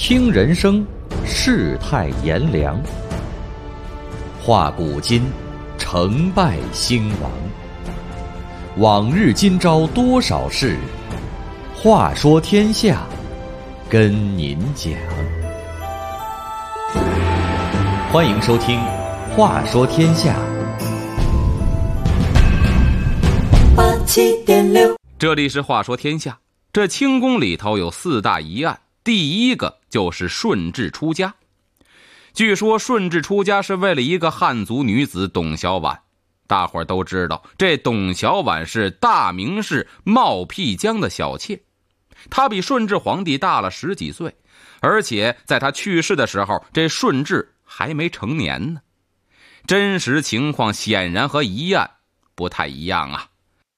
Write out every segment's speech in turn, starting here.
听人生，世态炎凉；话古今，成败兴亡。往日今朝多少事，话说天下，跟您讲。欢迎收听《话说天下》。 87.6，这里是话说天下。这清宫里头有4大疑案，第一个就是顺治出家。据说顺治出家是为了一个汉族女子董小宛。大伙儿都知道，这董小宛是大名士冒辟疆的小妾，她比顺治皇帝大了10几岁，而且在她去世的时候，这顺治还没成年呢。真实情况显然和疑案不太一样啊。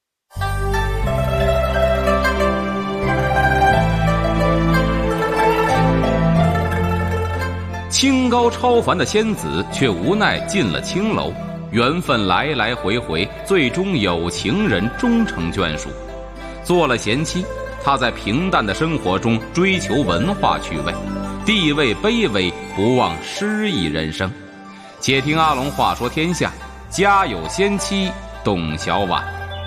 清高超凡的仙子却无奈进了青楼，缘分来来回回，最终有情人终成眷属。做了贤妻，她在平淡的生活中追求文化趣味，地位卑微，不忘诗意人生。且听阿龙话说天下，家有仙妻董小宛。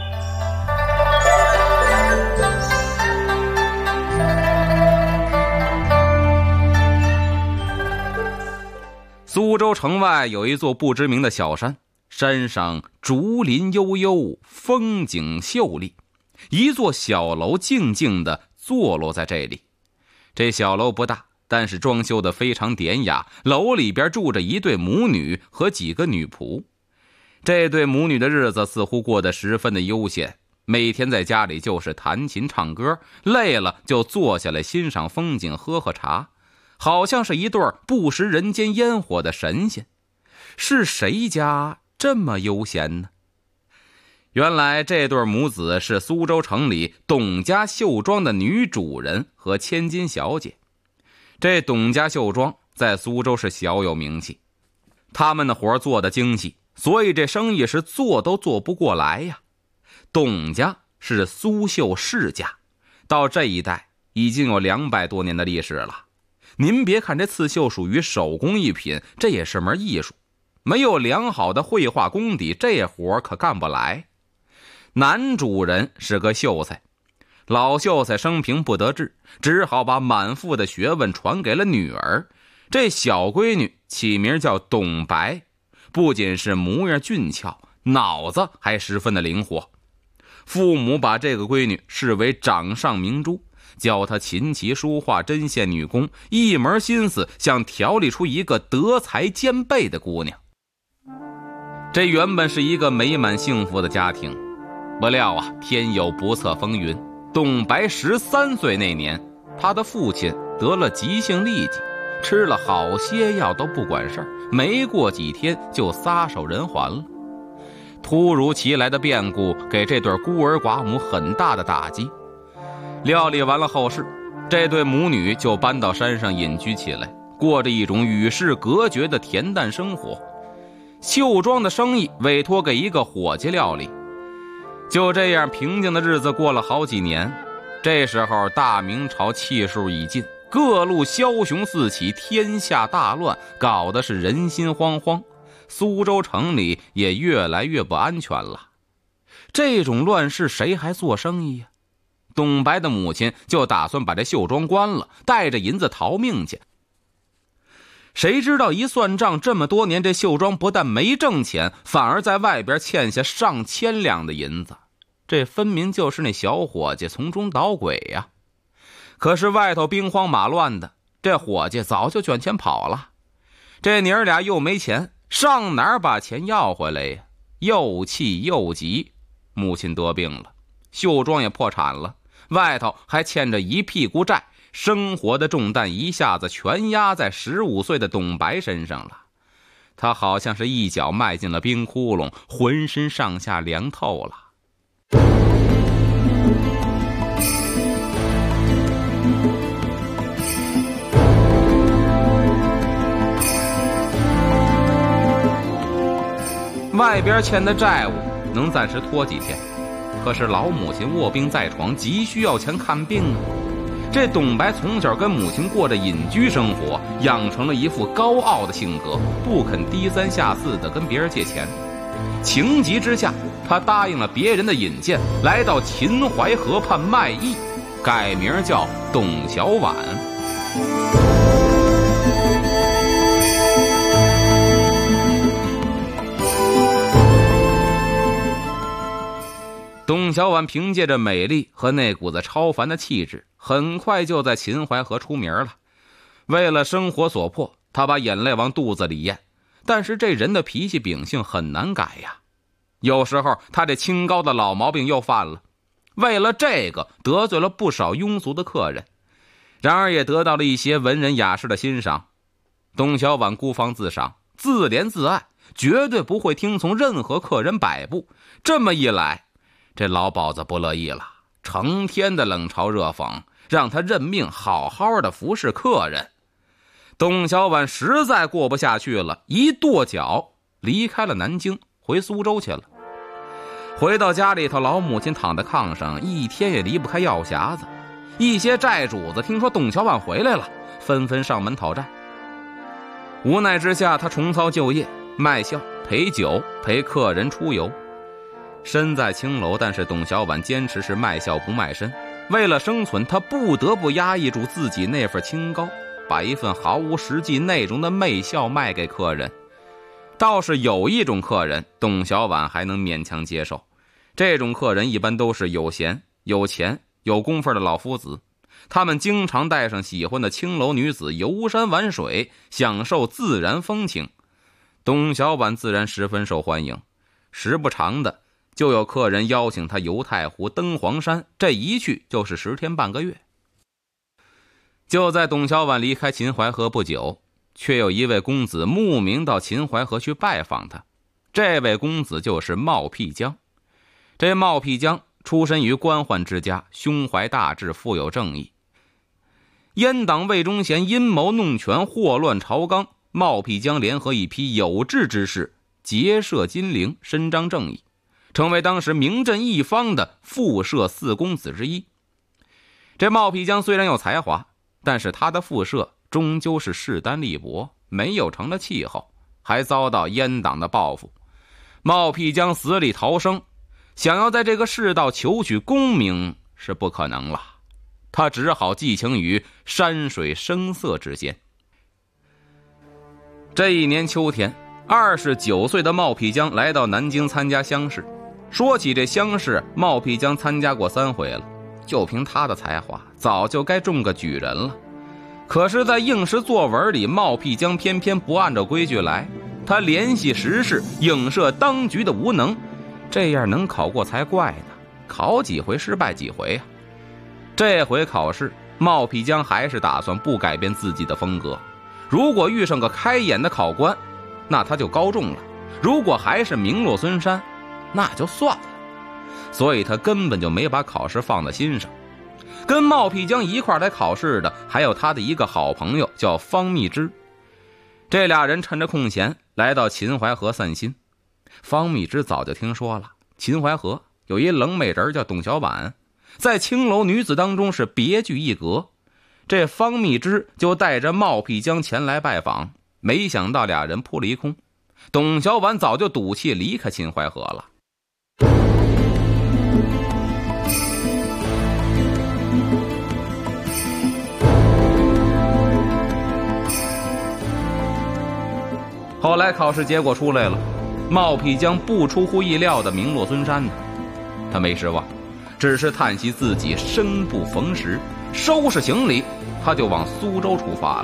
苏州城外有一座不知名的小山，山上竹林悠悠，风景秀丽。一座小楼静静地坐落在这里。这小楼不大，但是装修得非常典雅。楼里边住着一对母女和几个女仆。这对母女的日子似乎过得十分的悠闲，每天在家里就是弹琴唱歌，累了就坐下来欣赏风景，喝喝茶，好像是一对不食人间烟火的神仙。是谁家这么悠闲呢？原来这对母子是苏州城里董家绣庄的女主人和千金小姐。这董家绣庄在苏州是小有名气，他们的活做得精细，所以这生意是做都做不过来呀。董家是苏绣世家，到这一代已经有200多年的历史了。您别看这刺绣属于手工艺品，这也是门艺术，没有良好的绘画功底，这活可干不来。男主人是个秀才，老秀才生平不得志，只好把满腹的学问传给了女儿。这小闺女起名叫董白，不仅是模样俊俏，脑子还十分的灵活。父母把这个闺女视为掌上明珠，教她琴棋书画针线女工，一门心思想调理出一个德才兼备的姑娘。这原本是一个美满幸福的家庭，不料啊，天有不测风云。董白13岁那年，他的父亲得了急性痢疾，吃了好些药都不管事儿，没过几天就撒手人寰了。突如其来的变故给这对孤儿寡母很大的打击。料理完了后事，这对母女就搬到山上隐居起来，过着一种与世隔绝的恬淡生活。绣庄的生意委托给一个伙计料理。就这样平静的日子过了好几年。这时候大明朝气数已尽，各路枭雄四起，天下大乱，搞得是人心惶惶。苏州城里也越来越不安全了。这种乱世谁还做生意呀？董白的母亲就打算把这绣庄关了，带着银子逃命去。谁知道一算账，这么多年这绣庄不但没挣钱，反而在外边欠下上千两的银子。这分明就是那小伙计从中捣鬼呀。可是外头兵荒马乱的，这伙计早就卷钱跑了。这娘俩又没钱，上哪儿把钱要回来呀？又气又急，母亲得病了，绣庄也破产了，外头还欠着一屁股债，生活的重担一下子全压在15岁的董白身上了。他好像是一脚迈进了冰窟窿，浑身上下凉透了。外边欠的债务能暂时拖几天，可是老母亲卧病在床，急需要钱看病啊。 这董白从小跟母亲过着隐居生活，养成了一副高傲的性格，不肯低三下四的跟别人借钱。情急之下，他答应了别人的引荐，来到秦淮河畔卖艺，改名叫董小宛。董小宛凭借着美丽和那股子超凡的气质，很快就在秦淮河出名了。为了生活所迫，他把眼泪往肚子里咽，但是这人的脾气秉性很难改呀。有时候他这清高的老毛病又犯了，为了这个得罪了不少庸俗的客人，然而也得到了一些文人雅士的欣赏。董小宛孤芳自赏，自怜自爱，绝对不会听从任何客人摆布。这么一来，这老鸨子不乐意了，成天的冷嘲热讽，让他认命好好的服侍客人。董小宛实在过不下去了，一跺脚离开了南京，回苏州去了。回到家里头，老母亲躺在炕上，一天也离不开药匣子。一些债主子听说董小宛回来了，纷纷上门讨债。无奈之下，他重操旧业，卖笑、陪酒、陪客人出游。身在青楼，但是董小宛坚持是卖笑不卖身。为了生存，他不得不压抑住自己那份清高，把一份毫无实际内容的媚笑卖给客人。倒是有一种客人，董小宛还能勉强接受。这种客人一般都是有闲、有钱、有功夫的老夫子，他们经常带上喜欢的青楼女子游山玩水，享受自然风情。董小宛自然十分受欢迎，时不常的就有客人邀请他游太湖、登黄山，这一去就是10天半个月。就在董小宛离开秦淮河不久，却有一位公子慕名到秦淮河去拜访他。这位公子就是冒辟疆。这冒辟疆出身于官宦之家，胸怀大志，富有正义。阉党魏忠贤阴谋弄权，祸乱朝纲，冒辟疆联合一批有志之士，结社金陵，伸张正义，成为当时名震一方的复社4公子之一。这冒辟疆虽然有才华，但是他的复社终究是势单力薄，没有成了气候，还遭到阉党的报复。冒辟疆死里逃生，想要在这个世道求取功名是不可能了，他只好寄情于山水声色之间。这一年秋天，29岁的冒辟疆来到南京参加乡试。说起这乡试，冒辟疆参加过3回了，就凭他的才华，早就该中个举人了。可是在应试作文里，冒辟疆偏偏不按照规矩来，他联系时事，影射当局的无能，这样能考过才怪呢，考几回失败几回啊。这回考试，冒辟疆还是打算不改变自己的风格。如果遇上个开眼的考官，那他就高中了；如果还是名落孙山，那就算了。所以他根本就没把考试放在心上。跟冒辟疆一块来考试的还有他的一个好朋友，叫方密之。这俩人趁着空闲来到秦淮河散心。方密之早就听说了，秦淮河有一冷美人叫董小宛，在青楼女子当中是别具一格。这方密之就带着冒辟疆前来拜访，没想到俩人扑了一空，董小宛早就赌气离开秦淮河了。后来考试结果出来了，冒辟疆不出乎意料的名落孙山呢。他没失望，只是叹息自己生不逢时，收拾行李他就往苏州出发了。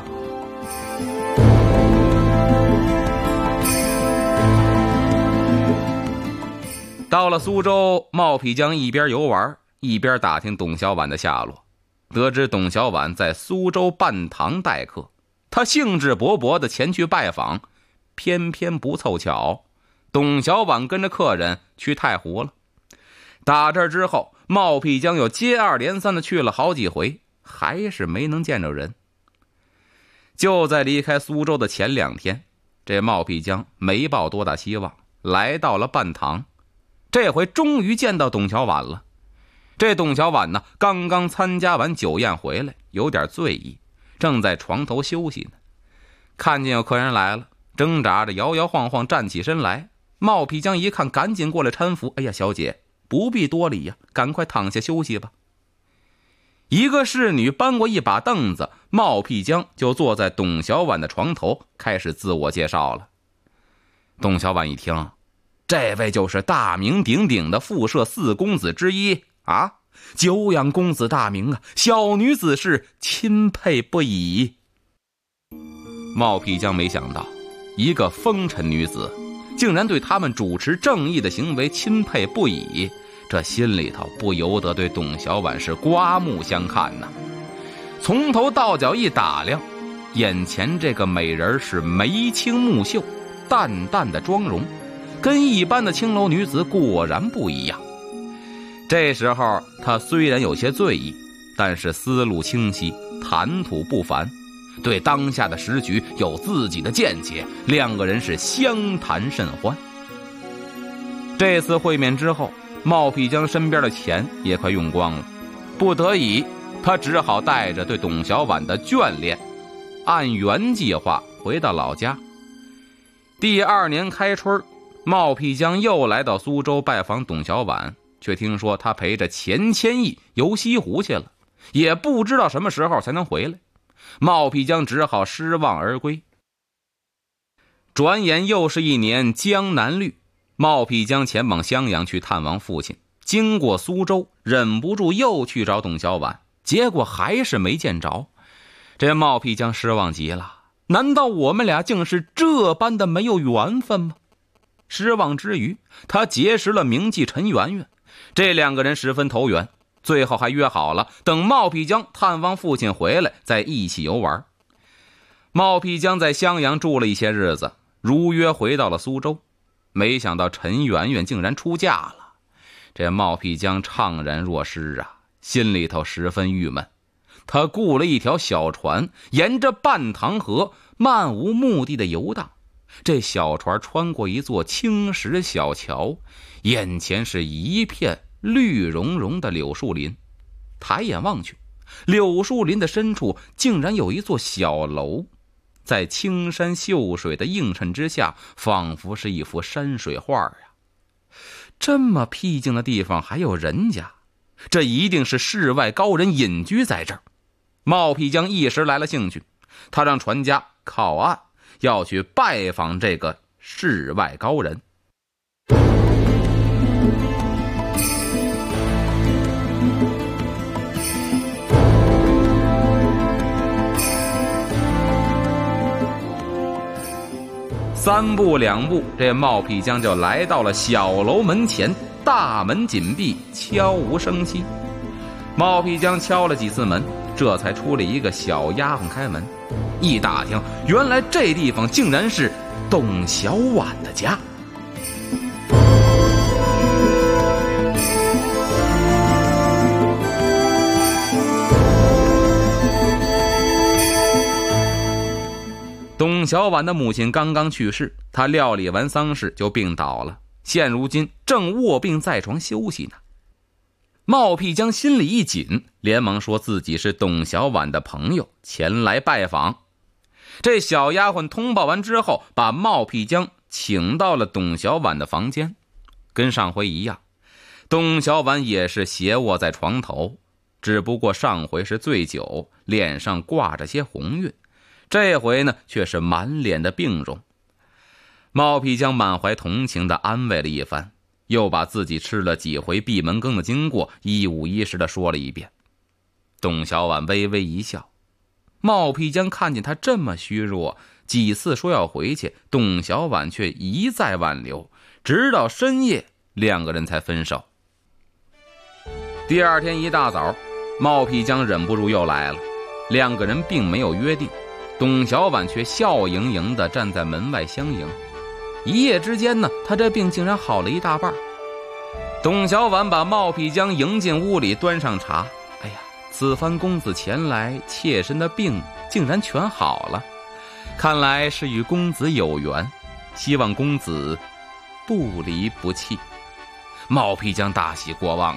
到了苏州，冒辟疆一边游玩一边打听董小宛的下落，得知董小宛在苏州半堂待客，他兴致勃勃地前去拜访。偏偏不凑巧，董小宛跟着客人去太湖了。打这之后，冒辟疆又接二连三的去了好几回，还是没能见着人。就在离开苏州的前2天，这冒辟疆没抱多大希望，来到了半堂。这回终于见到董小宛了。 这董小宛呢，刚刚参加完酒宴回来，有点醉意，正在床头休息呢。看见有客人来了，挣扎着摇摇晃晃站起身来。冒辟疆一看，赶紧过来搀扶。哎呀，小姐，不必多礼呀，赶快躺下休息吧。一个侍女搬过一把凳子，冒辟疆就坐在董小宛的床头，开始自我介绍了。董小宛一听，这位就是大名鼎鼎的复社四公子之一啊，久仰公子大名啊，小女子是钦佩不已。冒辟疆没想到，一个风尘女子竟然对他们主持正义的行为钦佩不已，这心里头不由得对董小宛是刮目相看呐。从头到脚一打量，眼前这个美人是眉清目秀，淡淡的妆容，跟一般的青楼女子果然不一样。这时候她虽然有些醉意，但是思路清晰，谈吐不凡，对当下的时局有自己的见解，两个人是相谈甚欢。这次会面之后，冒辟疆身边的钱也快用光了，不得已他只好带着对董小宛的眷恋，按原计划回到老家。第二年开春，冒辟疆又来到苏州拜访董小宛，却听说他陪着钱谦益游西湖去了，也不知道什么时候才能回来。冒辟疆只好失望而归。转眼又是一年江南绿，冒辟疆前往襄阳去探望父亲，经过苏州，忍不住又去找董小宛，结果还是没见着。这冒辟疆失望极了，难道我们俩竟是这般的没有缘分吗？失望之余，他结识了名妓陈圆圆，这两个人十分投缘，最后还约好了等冒辟疆探望父亲回来再一起游玩。冒辟疆在襄阳住了一些日子，如约回到了苏州。没想到陈圆圆竟然出嫁了，这冒辟疆怅然若失啊，心里头十分郁闷。他雇了一条小船，沿着半塘河漫无目的的游荡。这小船穿过一座青石小桥，眼前是一片绿茸茸的柳树林。抬眼望去，柳树林的深处竟然有一座小楼，在青山秀水的映衬之下，仿佛是一幅山水画啊！这么僻静的地方还有人家，这一定是世外高人隐居在这儿。冒辟疆一时来了兴趣，他让船家靠岸，要去拜访这个世外高人。三步两步，这冒辟疆就来到了小楼门前，大门紧闭，悄无声息。冒辟疆敲了几次门，这才出了一个小丫鬟开门。一打听，原来这地方竟然是董小宛的家。董小宛的母亲刚刚去世，她料理完丧事就病倒了，现如今正卧病在床休息呢。冒辟疆心里一紧，连忙说自己是董小宛的朋友，前来拜访。这小丫鬟通报完之后，把冒辟疆请到了董小宛的房间。跟上回一样，董小宛也是斜卧在床头，只不过上回是醉酒，脸上挂着些红晕，这回呢却是满脸的病容。冒辟疆满怀同情地安慰了一番，又把自己吃了几回闭门羹的经过一五一十地说了一遍。董小宛微微一笑。冒辟疆看见他这么虚弱，几次说要回去，董小宛却一再挽留，直到深夜两个人才分手。第二天一大早，冒辟疆忍不住又来了，两个人并没有约定，董小宛却笑盈盈地站在门外相迎。一夜之间呢，他这病竟然好了一大半。董小宛把冒辟疆迎进屋里，端上茶。哎呀，此番公子前来，妾身的病竟然全好了，看来是与公子有缘，希望公子不离不弃。冒辟疆大喜过望啊，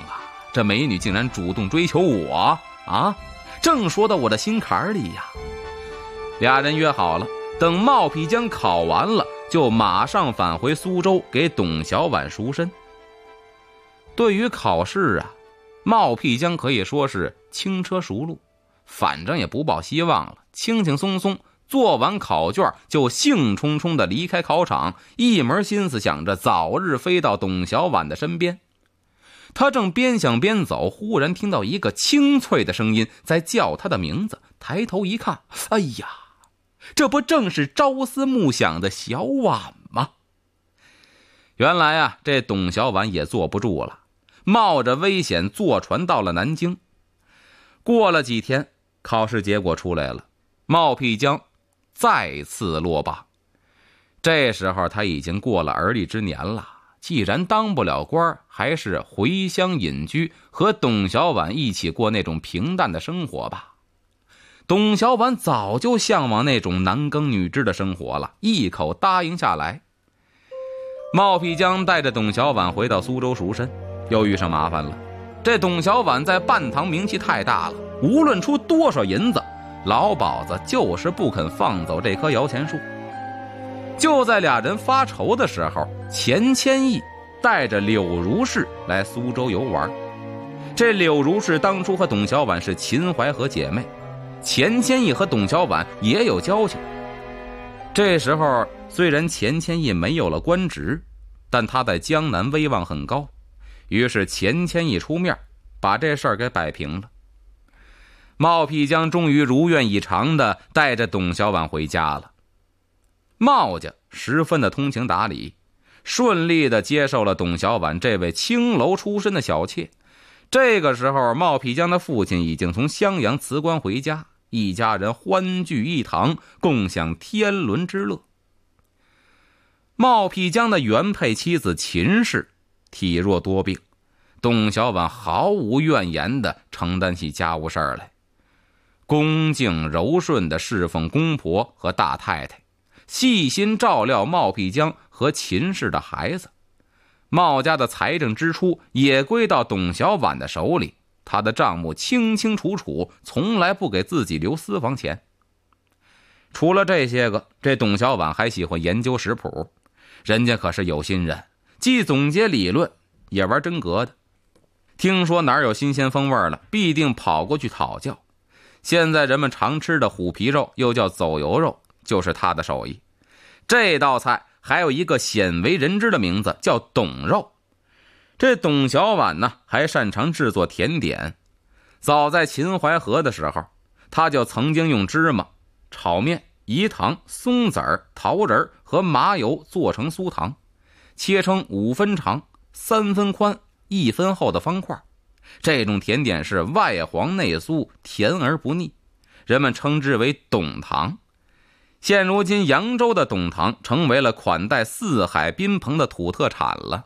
这美女竟然主动追求我啊！正说到我的心坎里呀。俩人约好了，等冒辟疆考完了，就马上返回苏州给董小宛赎身。对于考试啊，冒辟疆可以说是轻车熟路，反正也不抱希望了，轻轻松松做完考卷就兴冲冲地离开考场，一门心思想着早日飞到董小宛的身边。他正边想边走，忽然听到一个清脆的声音在叫他的名字，抬头一看，哎呀，这不正是朝思暮想的小婉吗？原来啊，这董小宛也坐不住了，冒着危险坐船到了南京。过了几天，考试结果出来了，冒辟疆再次落榜。这时候他已经过了而立之年了，既然当不了官，还是回乡隐居，和董小宛一起过那种平淡的生活吧。董小宛早就向往那种男耕女织的生活了，一口答应下来。冒辟疆带着董小宛回到苏州赎身，又遇上麻烦了。这董小宛在半堂名气太大了，无论出多少银子，老鸨子就是不肯放走这棵摇钱树。就在俩人发愁的时候，钱谦益带着柳如是来苏州游玩。这柳如是当初和董小宛是秦淮河姐妹，钱谦益和董小宛也有交情。这时候虽然钱谦益没有了官职，但他在江南威望很高，于是钱谦益出面把这事儿给摆平了。冒辟疆终于如愿以偿地带着董小宛回家了。冒家十分的通情达理，顺利地接受了董小宛这位青楼出身的小妾。这个时候冒辟疆的父亲已经从襄阳辞官回家，一家人欢聚一堂，共享天伦之乐。冒辟疆的原配妻子秦氏体弱多病，董小宛毫无怨言地承担起家务事儿来，恭敬柔顺地侍奉公婆和大太太，细心照料冒辟疆和秦氏的孩子。冒家的财政支出也归到董小宛的手里，他的账目清清楚楚，从来不给自己留私房钱。除了这些个，这董小宛还喜欢研究食谱，人家可是有心人，既总结理论，也玩真格的。听说哪儿有新鲜风味了，必定跑过去讨教。现在人们常吃的虎皮肉，又叫走油肉，就是他的手艺。这道菜还有一个鲜为人知的名字，叫董肉。这董小宛呢，还擅长制作甜点。早在秦淮河的时候，他就曾经用芝麻、炒面、饴糖、松子儿、桃仁和麻油做成酥糖，切成5分长、3分宽、1分厚的方块。这种甜点是外黄内酥，甜而不腻，人们称之为董糖。现如今扬州的董糖成为了款待四海宾朋的土特产了。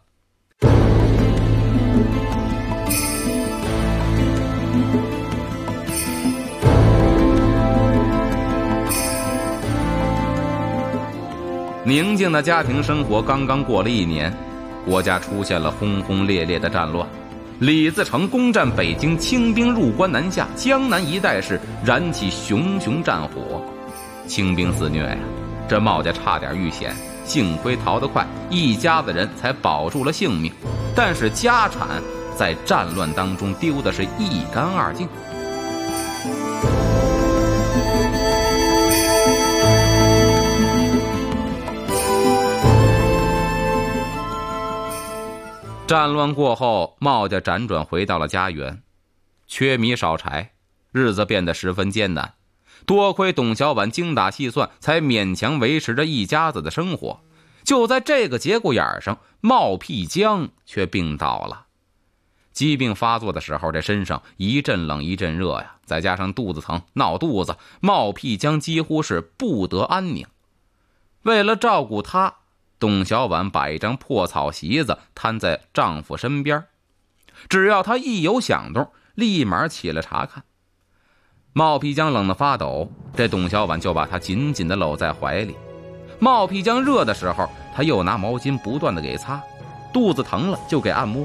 宁静的家庭生活刚刚过了1年，国家出现了轰轰烈烈的战乱。李自成攻占北京，清兵入关南下，江南一带是燃起熊熊战火，清兵肆虐呀，这冒家差点遇险，幸亏逃得快，一家子人才保住了性命，但是家产在战乱当中丢的是一干二净。战乱过后，冒家辗转回到了家园，缺米少柴，日子变得十分艰难。多亏董小宛精打细算，才勉强维持着一家子的生活。就在这个节骨眼上，冒辟疆却病倒了。疾病发作的时候，这身上一阵冷一阵热呀，再加上肚子疼、闹肚子，冒辟疆几乎是不得安宁。为了照顾他，董小宛把一张破草席子摊在丈夫身边，只要他一有响动，立马起来查看。冒辟疆冷得发抖，这董小宛就把他紧紧地搂在怀里。冒辟疆热的时候，他又拿毛巾不断地给擦，肚子疼了就给按摩，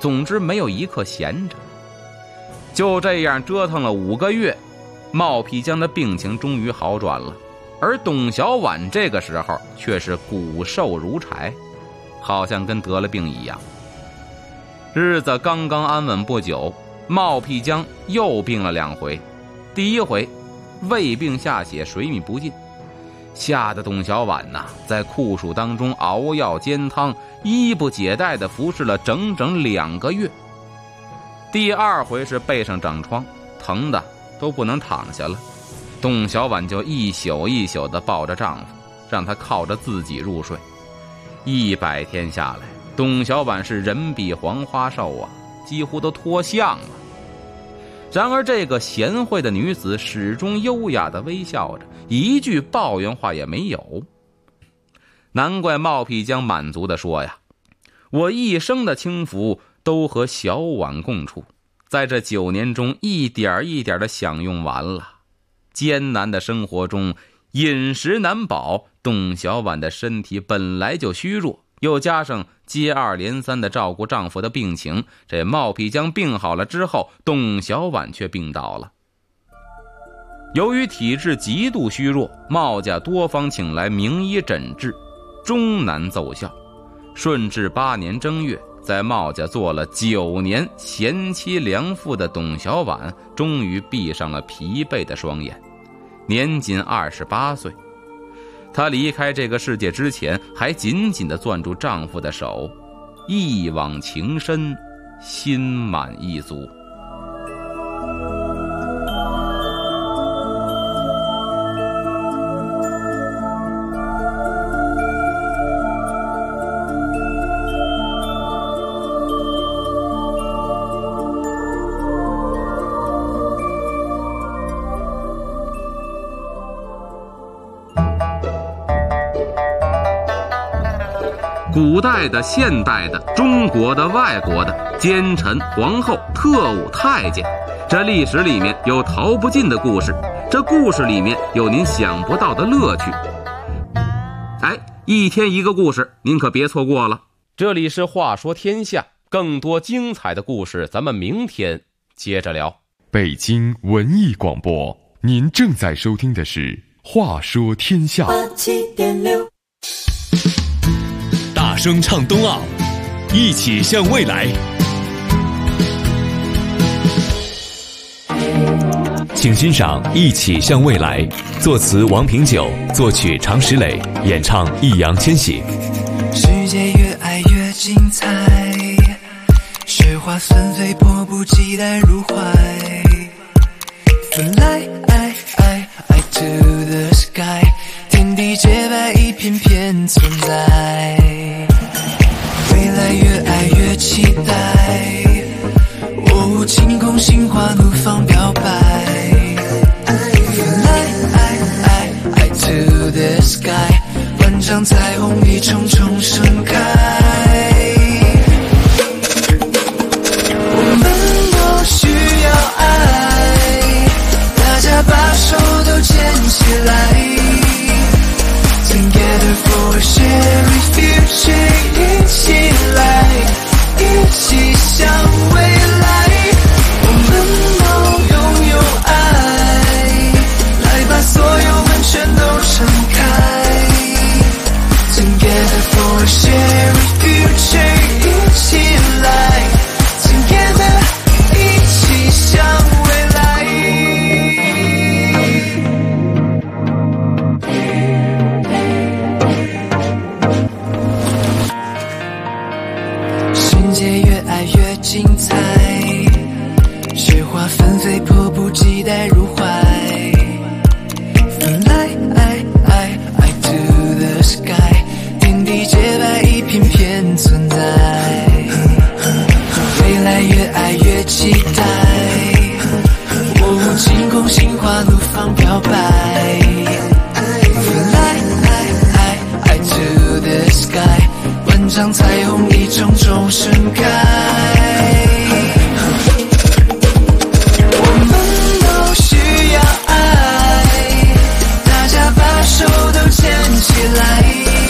总之没有一刻闲着。就这样折腾了5个月，冒辟疆的病情终于好转了，而董小宛这个时候却是骨瘦如柴，好像跟得了病一样。日子刚刚安稳不久，冒辟疆又病了2回。第一回胃病下血，水米不进，吓得董小宛在酷暑当中熬药煎汤，衣不解带地服侍了整整2个月。第2回是背上长疮，疼的都不能躺下了，董小宛就一宿一宿地抱着丈夫，让他靠着自己入睡。100天下来，董小宛是人比黄花瘦几乎都脱相了。然而这个贤惠的女子始终优雅地微笑着，一句抱怨话也没有。难怪冒辟疆满足地说呀，我一生的轻福都和小婉共处，在这9年中一点一点地享用完了。艰难的生活中饮食难保，董小宛的身体本来就虚弱，又加上接二连三地照顾丈夫的病情，这冒辟疆病好了之后，董小宛却病倒了。由于体质极度虚弱，冒家多方请来名医诊治，终难奏效。顺治8年正月，在冒家做了9年贤妻良妇的董小宛，终于闭上了疲惫的双眼，年仅28岁。她离开这个世界之前，还紧紧地攥住丈夫的手，一往情深，心满意足。古代的、现代的、中国的、外国的，奸臣、皇后、特务、太监，这历史里面有逃不尽的故事，这故事里面有您想不到的乐趣。一天一个故事，您可别错过了。这里是话说天下，更多精彩的故事咱们明天接着聊。 北京文艺广播，您正在收听的是话说天下。 87.6 大声唱冬奥，一起向未来。请欣赏《一起向未来》，作词王平久，作曲常石磊，演唱易烊千玺。 世界越爱越精彩，雪花纷飞，迫不及待入怀。Fly to the sky， 天地洁白，一片片存在。未来越爱越期待，我晴空心花怒放表白。Fly to the sky， 万丈彩虹一重重盛开。我们都需要爱，大家把手都牵起来。Together for a shared future， 一起来，一起向未来。我们都拥有爱，来把所有门全都敞开。Together for a shared future， 一起来 ，Together， 一起向未来。世界越爱越精彩，雪花纷飞，迫不及待入怀。Fly to the sky， 天地洁白，一片片存在。未来越爱越期待，我晴空心花怒放表白。Fly to the sky， 万丈彩虹一重重盛开。我们都需要爱，大家把手都牵起来。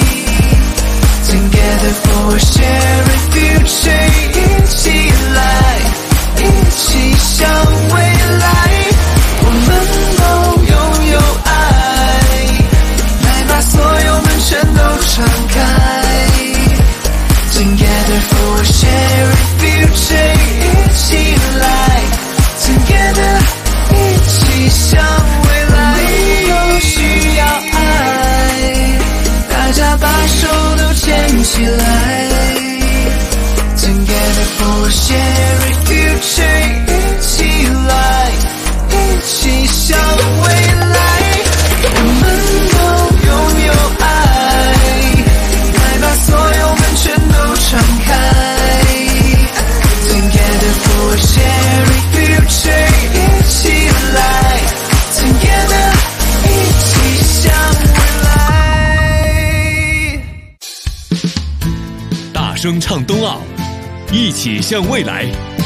声唱冬奥，一起向未来。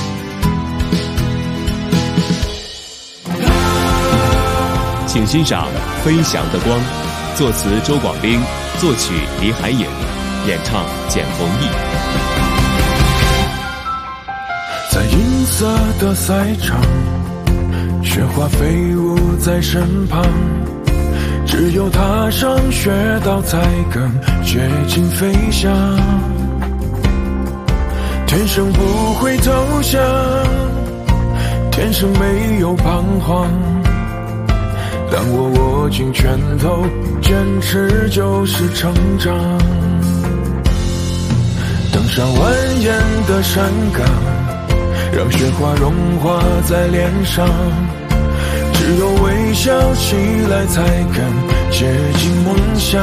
请欣赏《飞翔的光》，作词周广兵，作曲李海颖，演唱简弘毅。 在银色的赛场，雪花飞舞在身旁，只有踏上雪道才更接近飞翔。天生不会投降，天生没有彷徨，当我握紧拳头，坚持就是成长。登上蜿蜒的山岗，让雪花融化在脸上，只有微笑起来才更接近梦想。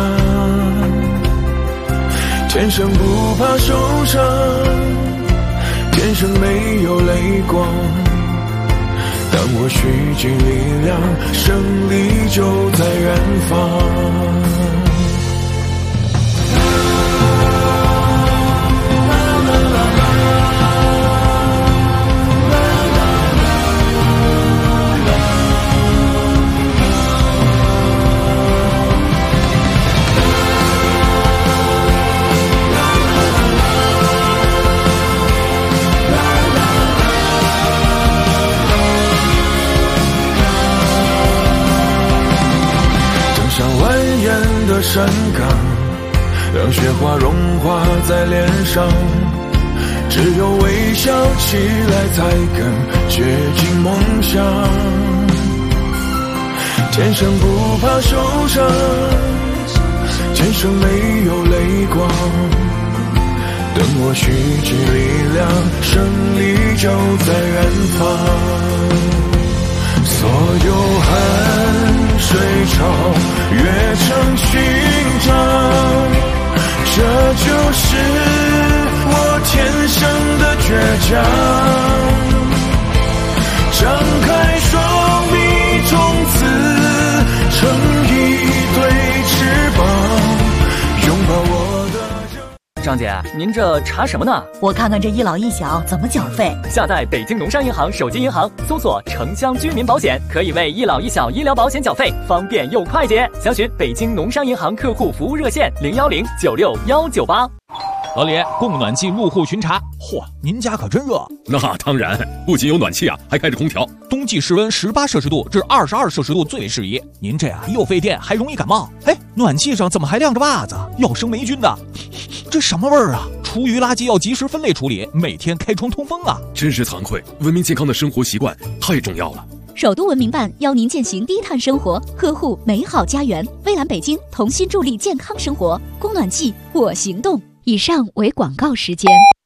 天生不怕受伤，天生没有泪光，当我蓄积力量，胜利就在远方。山岗，让雪花融化在脸上，只有微笑起来才更接近梦想。天生不怕受伤，天生没有泪光，等我蓄积力量，胜利就在远方。所有汗水超越成勋章，这就是我天生的倔强。张开双臂，从此成一对翅膀，拥抱我的。 张姐，您这查什么呢？ 我看看这一老一小怎么缴费。 下载北京农商银行手机银行，搜索城乡居民保险，可以为一老一小医疗保险缴费，方便又快捷。详询北京农商银行客户服务热线010961198。 老李，供暖气入户巡查。嚯，您家可真热。 那当然，不仅有暖气啊，还开着空调。 冬季室温18摄氏度至22摄氏度最适宜。您这样又费电，还容易感冒。哎，暖气上怎么还晾着袜子？要生霉菌的。这什么味儿啊？厨余垃圾要及时分类处理，每天开窗通风啊！ 真是惭愧，文明健康的生活习惯太重要了。 首都文明办邀您践行低碳生活，呵护美好家园。蔚蓝北京同心助力健康生活，供暖季我行动。以上为广告时间。